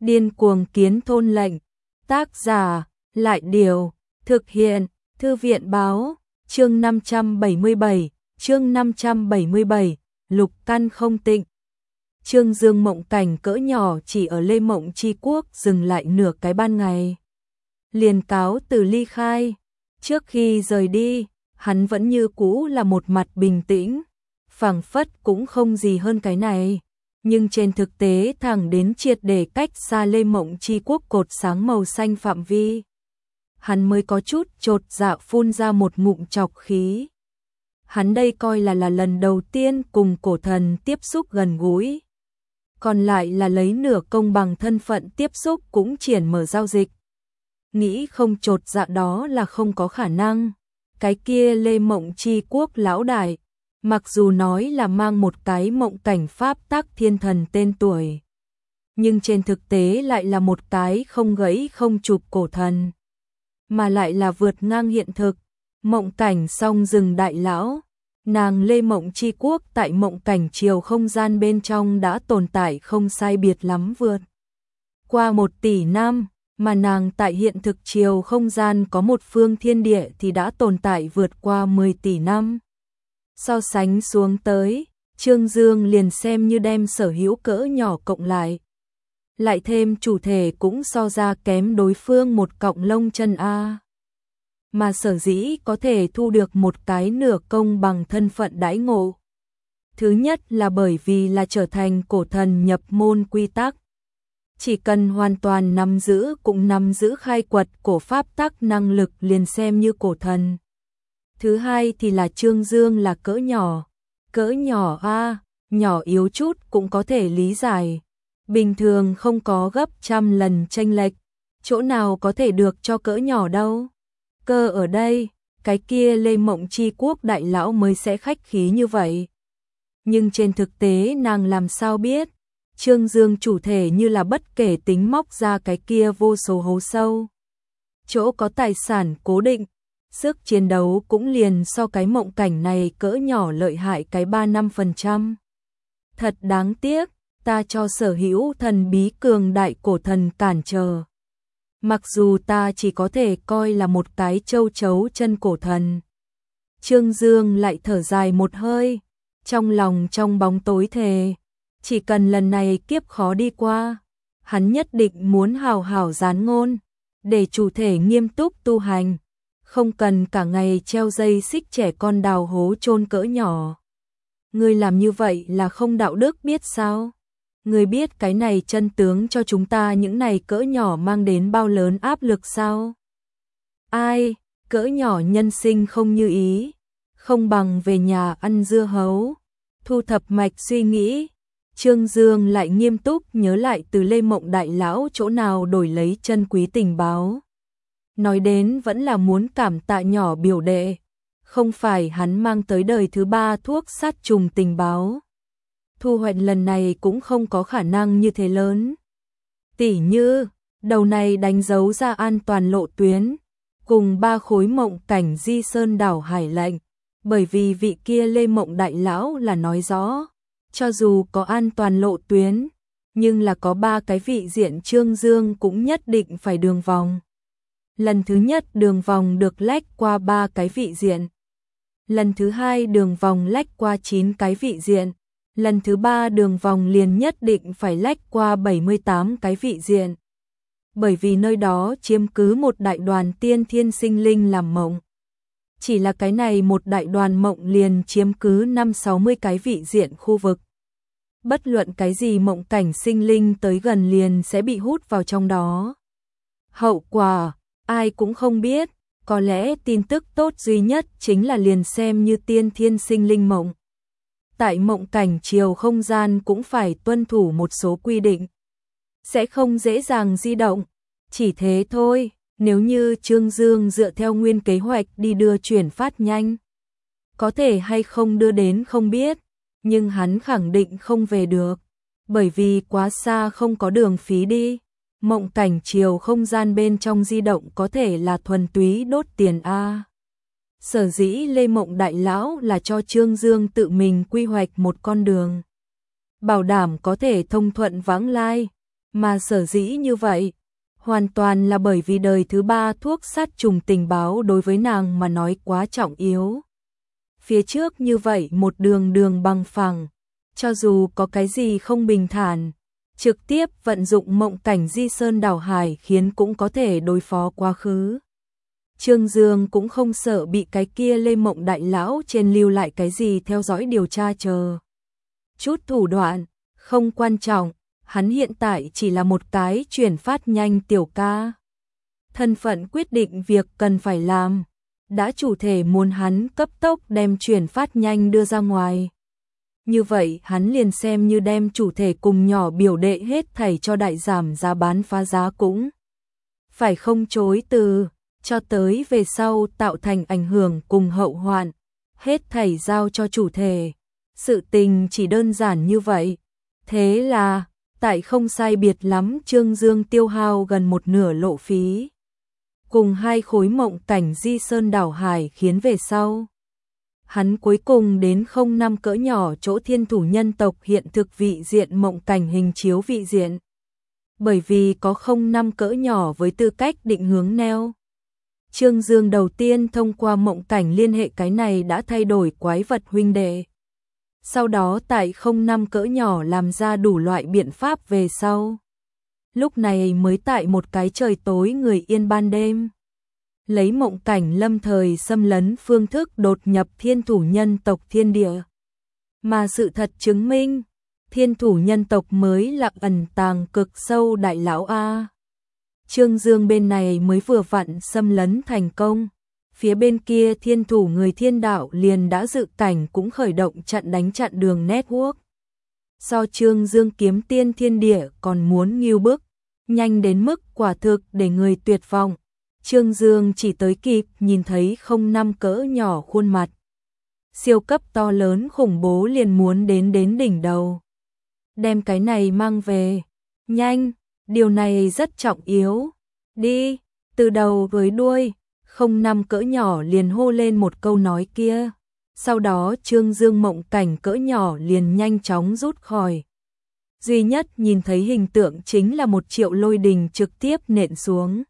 Điên cuồng kiến thôn lệnh. Tác giả, Lại Điều, thực hiện, Thư viện Báo, chương 577, Lục Căn Không Tịnh. Trương Dương mộng cảnh cỡ nhỏ chỉ ở Lê Mộng Chi Quốc dừng lại nửa cái ban ngày. Liền cáo từ ly khai. Trước khi rời đi, hắn vẫn như cũ là một mặt bình tĩnh, phảng phất cũng không gì hơn cái này. Nhưng trên thực tế thẳng đến triệt để cách xa Lê Mộng Chi Quốc cột sáng màu xanh phạm vi, hắn mới có chút chột dạ phun ra một ngụm trọc khí. Hắn đây coi là lần đầu tiên cùng cổ thần tiếp xúc gần gũi, còn lại là lấy nửa công bằng thân phận tiếp xúc cũng triển mở giao dịch. Nghĩ không chột dạ đó là không có khả năng. Cái kia Lê Mộng Chi Quốc lão đại, mặc dù nói là mang một cái mộng cảnh pháp tắc thiên thần tên tuổi, nhưng trên thực tế lại là một cái không gãy không chụp cổ thần, mà lại là vượt ngang hiện thực, mộng cảnh song rừng đại lão. Nàng Lê Mộng Chi Quốc tại mộng cảnh chiều không gian bên trong đã tồn tại không sai biệt lắm vượt qua 1 tỷ năm, mà nàng tại hiện thực chiều không gian có một phương thiên địa thì đã tồn tại vượt qua 10 tỷ năm. So sánh xuống tới, Trương Dương liền xem như đem sở hữu cỡ nhỏ cộng lại thêm chủ thể cũng so ra kém đối phương một cọng lông chân a. Mà sở dĩ có thể thu được một cái nửa công bằng thân phận đãi ngộ. Thứ nhất là bởi vì là trở thành cổ thần nhập môn quy tắc. Chỉ cần hoàn toàn nắm giữ khai quật cổ pháp tắc năng lực liền xem như cổ thần. Thứ hai thì là Trương Dương là cỡ nhỏ a, nhỏ yếu chút cũng có thể lý giải. Bình thường không có gấp trăm lần chênh lệch, chỗ nào có thể được cho cỡ nhỏ đâu. Cơ ở đây, cái kia Lê Mộng Chi Quốc đại lão mới sẽ khách khí như vậy. Nhưng trên thực tế nàng làm sao biết, Trương Dương chủ thể như là bất kể tính móc ra cái kia vô số hố sâu. Chỗ có tài sản cố định, sức chiến đấu cũng liền so cái mộng cảnh này cỡ nhỏ lợi hại cái 3-5%. Thật đáng tiếc, ta cho sở hữu thần bí cường đại cổ thần cản trở. Mặc dù ta chỉ có thể coi là một cái châu chấu chân cổ thần. Trương Dương lại thở dài một hơi, trong lòng trong bóng tối thề, chỉ cần lần này kiếp khó đi qua, hắn nhất định muốn hào hào dán ngôn, để chủ thể nghiêm túc tu hành, không cần cả ngày treo dây xích trẻ con đào hố chôn cỡ nhỏ. Ngươi làm như vậy là không đạo đức biết sao? Ngươi biết cái này chân tướng cho chúng ta những này cỡ nhỏ mang đến bao lớn áp lực sao? Ai, cỡ nhỏ nhân sinh không như ý, không bằng về nhà ăn dưa hấu. Thu thập mạch suy nghĩ, Trương Dương lại nghiêm túc nhớ lại từ Lê Mộng đại lão chỗ nào đổi lấy chân quý tình báo. Nói đến vẫn là muốn cảm tạ nhỏ biểu đệ, không phải hắn mang tới đời thứ 3 thuốc sát trùng tình báo. Thu hoạch lần này cũng không có khả năng như thế lớn. Tỉ như, đầu này đánh dấu ra an toàn lộ tuyến, cùng 3 khối mộng cảnh di sơn đảo hải lệnh, bởi vì vị kia Lê Mộng đại lão là nói rõ, cho dù có an toàn lộ tuyến, nhưng là có 3 cái vị diện Trương Dương cũng nhất định phải đường vòng. Lần thứ nhất đường vòng được lách qua 3 cái vị diện. Lần thứ hai đường vòng lách qua 9 cái vị diện. Lần thứ 3 đường vòng liền nhất định phải lách qua 78 cái vị diện. Bởi vì nơi đó chiếm cứ một đại đoàn tiên thiên sinh linh làm mộng. Chỉ là cái này một đại đoàn mộng liền chiếm cứ 5-60 cái vị diện khu vực. Bất luận cái gì mộng cảnh sinh linh tới gần liền sẽ bị hút vào trong đó. Hậu quả, ai cũng không biết, có lẽ tin tức tốt duy nhất chính là liền xem như tiên thiên sinh linh mộng. Tại mộng cảnh chiều không gian cũng phải tuân thủ một số quy định. Sẽ không dễ dàng di động. Chỉ thế thôi, nếu như Trương Dương dựa theo nguyên kế hoạch đi đưa chuyển phát nhanh. Có thể hay không đưa đến không biết, nhưng hắn khẳng định không về được. Bởi vì quá xa không có đường phí đi. Mộng cảnh chiều không gian bên trong di động có thể là thuần túy đốt tiền A. Sở dĩ Lê Mộng đại lão là cho Trương Dương tự mình quy hoạch một con đường, bảo đảm có thể thông thuận vãng lai. Mà sở dĩ như vậy, hoàn toàn là bởi vì đời thứ ba thuốc sát trùng tình báo đối với nàng mà nói quá trọng yếu. Phía trước như vậy một đường đường bằng phẳng, cho dù có cái gì không bình thản, trực tiếp vận dụng mộng cảnh di sơn đảo hải khiến cũng có thể đối phó quá khứ. Trương Dương cũng không sợ bị cái kia Lê Mộng đại lão trên lưu lại cái gì theo dõi điều tra chờ. Chút thủ đoạn, không quan trọng, hắn hiện tại chỉ là một cái chuyển phát nhanh tiểu ca. Thân phận quyết định việc cần phải làm, đã chủ thể muốn hắn cấp tốc đem chuyển phát nhanh đưa ra ngoài. Như vậy hắn liền xem như đem chủ thể cùng nhỏ biểu đệ hết thảy cho đại giảm giá bán phá giá cũng phải không chối từ, cho tới về sau tạo thành ảnh hưởng cùng hậu hoạn, hết thảy giao cho chủ thể. Sự tình chỉ đơn giản như vậy. Thế là, tại không sai biệt lắm Trương Dương tiêu hao gần một nửa lộ phí. Cùng 2 khối mộng cảnh di sơn đảo hải khiến về sau. Hắn cuối cùng đến 05 cỡ nhỏ chỗ thiên thủ nhân tộc hiện thực vị diện mộng cảnh hình chiếu vị diện. Bởi vì có 05 cỡ nhỏ với tư cách định hướng neo. Trương Dương đầu tiên thông qua mộng cảnh liên hệ cái này đã thay đổi quái vật huynh đệ. Sau đó tại 05 cỡ nhỏ làm ra đủ loại biện pháp về sau. Lúc này mới tại một cái trời tối người yên ban đêm. Lấy mộng cảnh lâm thời xâm lấn phương thức đột nhập thiên thủ nhân tộc thiên địa. Mà sự thật chứng minh, thiên thủ nhân tộc mới là ẩn tàng cực sâu đại lão A. Trương Dương bên này mới vừa vặn xâm lấn thành công. Phía bên kia thiên thủ người thiên đạo liền đã dự cảnh cũng khởi động chặn đánh chặn đường network. So Trương Dương kiếm tiên thiên địa còn muốn nghiêu bức, nhanh đến mức quả thực để người tuyệt vọng. Trương Dương chỉ tới kịp nhìn thấy 05 cỡ nhỏ khuôn mặt. Siêu cấp to lớn khủng bố liền muốn đến đỉnh đầu. Đem cái này mang về. Nhanh, điều này rất trọng yếu. Đi, từ đầu với đuôi. 05 cỡ nhỏ liền hô lên một câu nói kia. Sau đó Trương Dương mộng cảnh cỡ nhỏ liền nhanh chóng rút khỏi. Duy nhất nhìn thấy hình tượng chính là 1 triệu lôi đình trực tiếp nện xuống.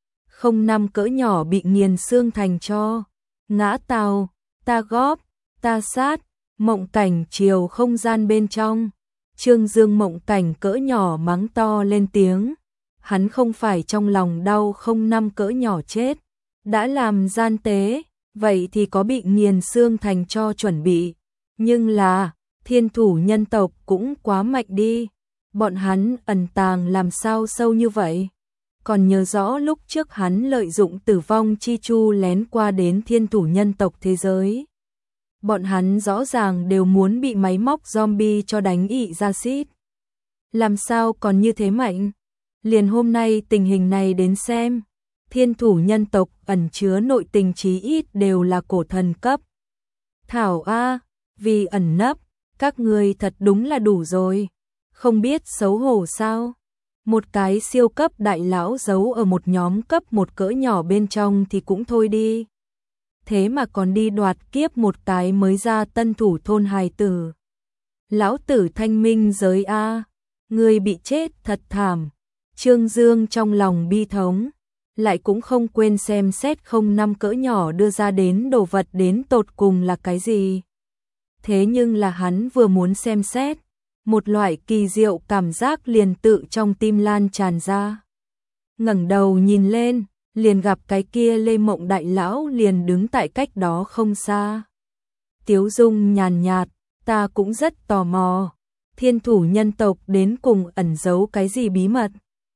05 cỡ nhỏ bị nghiền xương thành tro. Ngã tàu, ta góp, ta sát, mộng cảnh chiều không gian bên trong. Trương Dương mộng cảnh cỡ nhỏ mắng to lên tiếng. Hắn không phải trong lòng đau 05 cỡ nhỏ chết. Đã làm gian tế, vậy thì có bị nghiền xương thành cho chuẩn bị. Nhưng là, thiên thủ nhân tộc cũng quá mạnh đi. Bọn hắn ẩn tàng làm sao sâu như vậy? Còn nhớ rõ lúc trước hắn lợi dụng tử vong chi chu lén qua đến thiên thủ nhân tộc thế giới. Bọn hắn rõ ràng đều muốn bị máy móc zombie cho đánh ị ra xít. Làm sao còn như thế mạnh? Liền hôm nay tình hình này đến xem. Thiên thủ nhân tộc ẩn chứa nội tình chí ít đều là cổ thần cấp. Thảo A, vì ẩn nấp, các ngươi thật đúng là đủ rồi. Không biết xấu hổ sao? Một cái siêu cấp đại lão giấu ở một nhóm cấp 1 cỡ nhỏ bên trong thì cũng thôi đi. Thế mà còn đi đoạt kiếp một cái mới ra tân thủ thôn hài tử. Lão tử thanh minh giới A, người bị chết thật thảm. Trương Dương trong lòng bi thống. Lại cũng không quên xem xét 05 cỡ nhỏ đưa ra đến đồ vật đến tột cùng là cái gì. Thế nhưng là hắn vừa muốn xem xét, một loại kỳ diệu cảm giác liền tự trong tim lan tràn ra. Ngẩng đầu nhìn lên, liền gặp cái kia Lê Mộng đại lão liền đứng tại cách đó không xa. Tiếu dung nhàn nhạt, ta cũng rất tò mò, thiên thủ nhân tộc đến cùng ẩn giấu cái gì bí mật.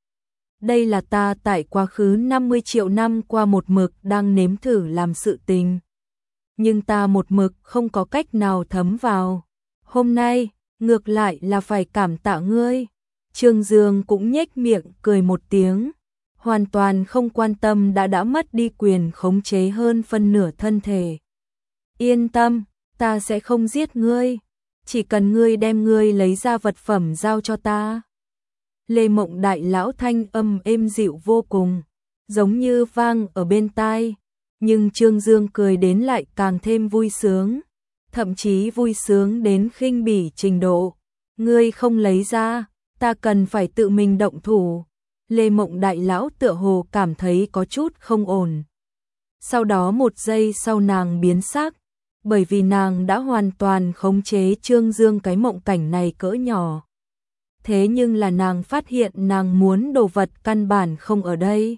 Đây là ta tại quá khứ 50 triệu năm qua một mực đang nếm thử làm sự tình. Nhưng ta một mực không có cách nào thấm vào. Hôm nay, ngược lại là phải cảm tạ ngươi. Trương Dương cũng nhếch miệng cười một tiếng. Hoàn toàn không quan tâm đã mất đi quyền khống chế hơn phân nửa thân thể. Yên tâm, ta sẽ không giết ngươi. Chỉ cần ngươi đem ngươi lấy ra vật phẩm giao cho ta. Lê Mộng đại lão thanh âm êm dịu vô cùng, giống như vang ở bên tai, nhưng Trương Dương cười đến lại càng thêm vui sướng, thậm chí vui sướng đến khinh bỉ trình độ. Ngươi không lấy ra, ta cần phải tự mình động thủ. Lê Mộng Đại Lão tựa hồ cảm thấy có chút không ổn. Sau đó một giây sau nàng biến sắc, bởi vì nàng đã hoàn toàn khống chế Trương Dương cái mộng cảnh này cỡ nhỏ. Thế nhưng là nàng phát hiện nàng muốn đồ vật căn bản không ở đây.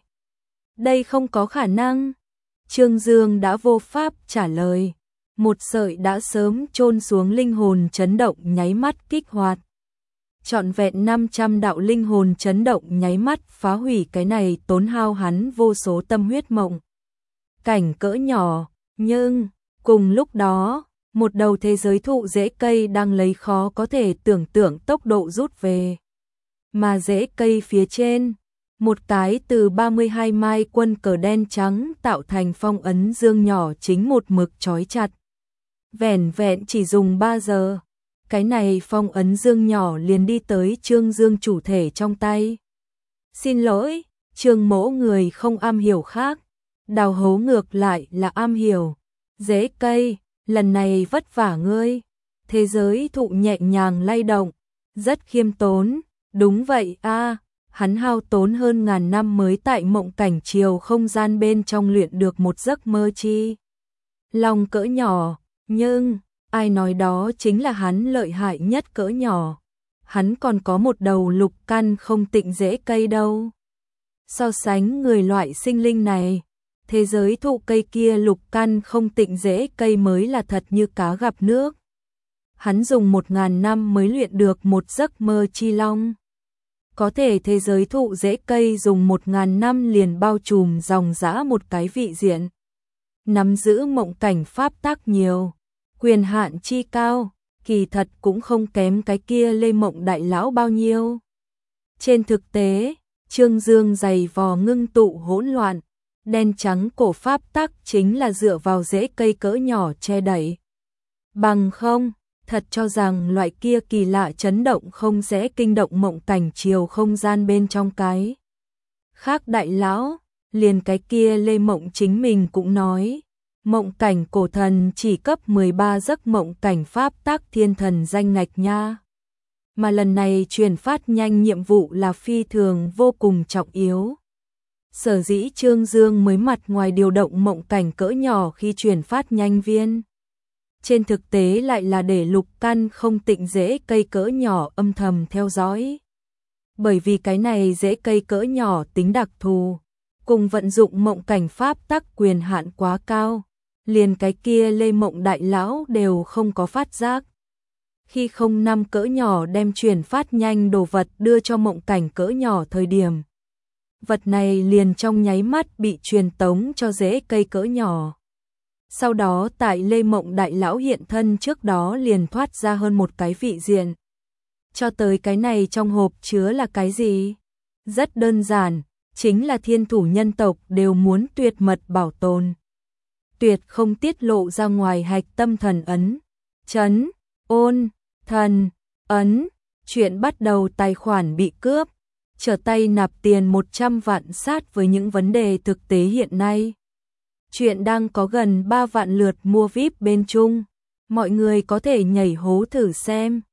Đây không có khả năng. Trương Dương đã vô pháp trả lời. Một sợi đã sớm chôn xuống linh hồn chấn động nháy mắt kích hoạt. Trọn vẹn 500 đạo linh hồn chấn động nháy mắt phá hủy cái này tốn hao hắn vô số tâm huyết mộng cảnh cỡ nhỏ, nhưng cùng lúc đó, một đầu thế giới thụ rễ cây đang lấy khó có thể tưởng tượng tốc độ rút về. Mà rễ cây phía trên, một cái từ 32 mai quân cờ đen trắng tạo thành phong ấn dương nhỏ chính một mực trói chặt. Vẻn vẹn chỉ dùng 3 giờ, cái này phong ấn dương nhỏ liền đi tới Trương Dương chủ thể trong tay. Xin lỗi, Trương mỗ người không am hiểu khác, đào hố ngược lại là am hiểu. Rễ cây, lần này vất vả ngươi. Thế giới thụ nhẹ nhàng lay động, rất khiêm tốn. Đúng vậy a, hắn hao tốn hơn ngàn năm mới tại mộng cảnh chiều không gian bên trong luyện được một giấc mơ chi lòng cỡ nhỏ, nhưng ai nói đó chính là hắn lợi hại nhất cỡ nhỏ. Hắn còn có một đầu lục căn không tịnh rễ cây đâu. So sánh người loại sinh linh này, thế giới thụ cây kia lục căn không tịnh rễ cây mới là thật như cá gặp nước. Hắn dùng 1000 năm mới luyện được một giấc mơ chi long. Có thể thế giới thụ rễ cây dùng 1000 năm liền bao trùm dòng dã một cái vị diện. Nắm giữ mộng cảnh pháp tắc nhiều, quyền hạn chi cao, kỳ thật cũng không kém cái kia Lê Mộng Đại Lão bao nhiêu. Trên thực tế, Trương Dương dày vò ngưng tụ hỗn loạn, đen trắng cổ pháp tắc chính là dựa vào rễ cây cỡ nhỏ che đẩy. Bằng không, thật cho rằng loại kia kỳ lạ chấn động không sẽ kinh động mộng cảnh chiều không gian bên trong cái. Khác Đại Lão, liền cái kia Lê Mộng chính mình cũng nói, mộng cảnh cổ thần chỉ cấp 13 giấc mộng cảnh pháp tắc thiên thần danh ngạch nha. Mà lần này truyền phát nhanh nhiệm vụ là phi thường vô cùng trọng yếu. Sở dĩ Trương Dương mới mặt ngoài điều động mộng cảnh cỡ nhỏ khi truyền phát nhanh viên. Trên thực tế lại là để lục căn không tịnh rễ cây cỡ nhỏ âm thầm theo dõi. Bởi vì cái này rễ cây cỡ nhỏ tính đặc thù, cùng vận dụng mộng cảnh pháp tắc quyền hạn quá cao, liền cái kia Lê Mộng Đại Lão đều không có phát giác. Khi 05 cỡ nhỏ đem truyền phát nhanh đồ vật đưa cho mộng cảnh cỡ nhỏ thời điểm, vật này liền trong nháy mắt bị truyền tống cho rễ cây cỡ nhỏ. Sau đó tại Lê Mộng Đại Lão hiện thân trước đó liền thoát ra hơn một cái vị diện. Cho tới cái này trong hộp chứa là cái gì? Rất đơn giản, chính là thiên thủ nhân tộc đều muốn tuyệt mật bảo tồn. Tuyệt không tiết lộ ra ngoài hạch tâm thần ấn. Trấn, ôn, thần, ấn. Chuyện bắt đầu tài khoản bị cướp. Trở tay nạp tiền 100 vạn sát với những vấn đề thực tế hiện nay. Chuyện đang có gần 3 vạn lượt mua VIP bên Trung. Mọi người có thể nhảy hố thử xem.